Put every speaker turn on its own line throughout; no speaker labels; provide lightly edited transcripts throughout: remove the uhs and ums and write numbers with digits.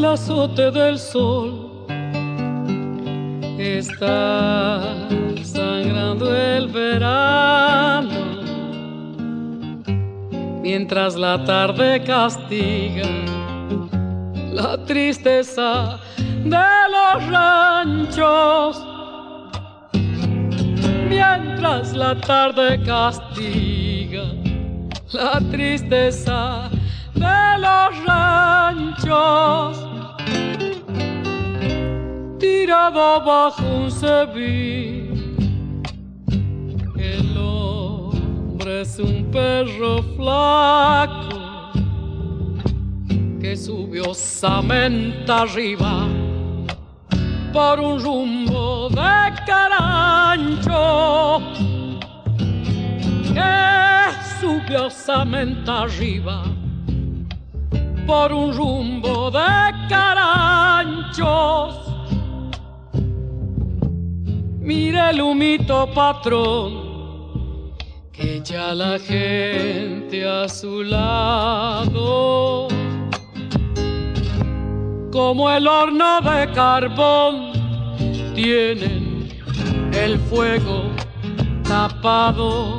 el azote del sol. Está sangrando el verano, mientras la tarde castiga la tristeza de los ranchos. Mientras la tarde castiga la tristeza de los ranchos, tirado bajo un cebín, el hombre es un perro flaco que subió samenta arriba por un rumbo de carancho, que subió samenta arriba por un rumbo de caranchos. Mire el humito, patrón, que ya la gente a su lado, como el horno de carbón, tienen el fuego tapado.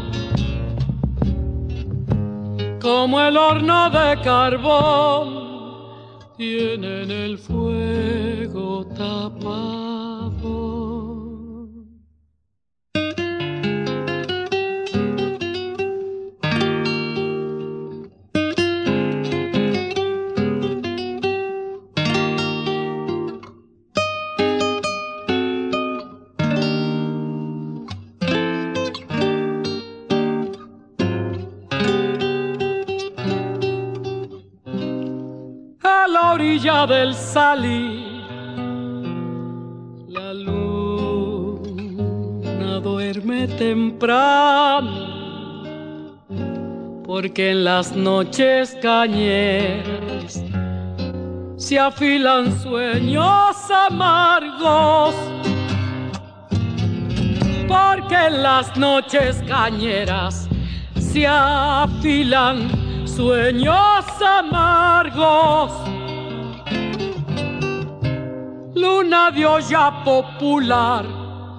Como el horno de carbón, tienen el fuego tapado. A la orilla del Salí, la luna duerme temprano, porque en las noches cañeras se afilan sueños amargos. Porque en las noches cañeras se afilan sueños amargos. Luna de olla popular,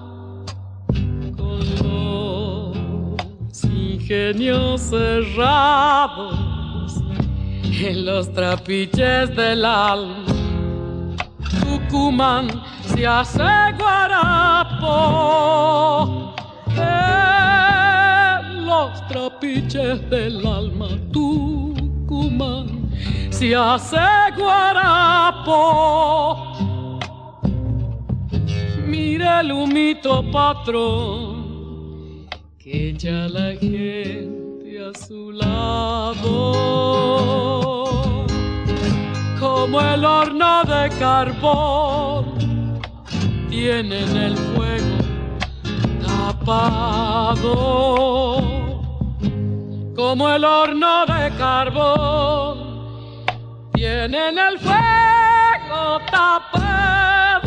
con los ingenios cerrados en los trapiches del alma. Tucumán se hace guarapo en los trapiches del alma. Tucumán se hace guarapo. Mire el humito, patrón, que ya la gente a su lado, como el horno de carbón, tienen el fuego tapado. Como el horno de carbón, tienen el fuego tapado.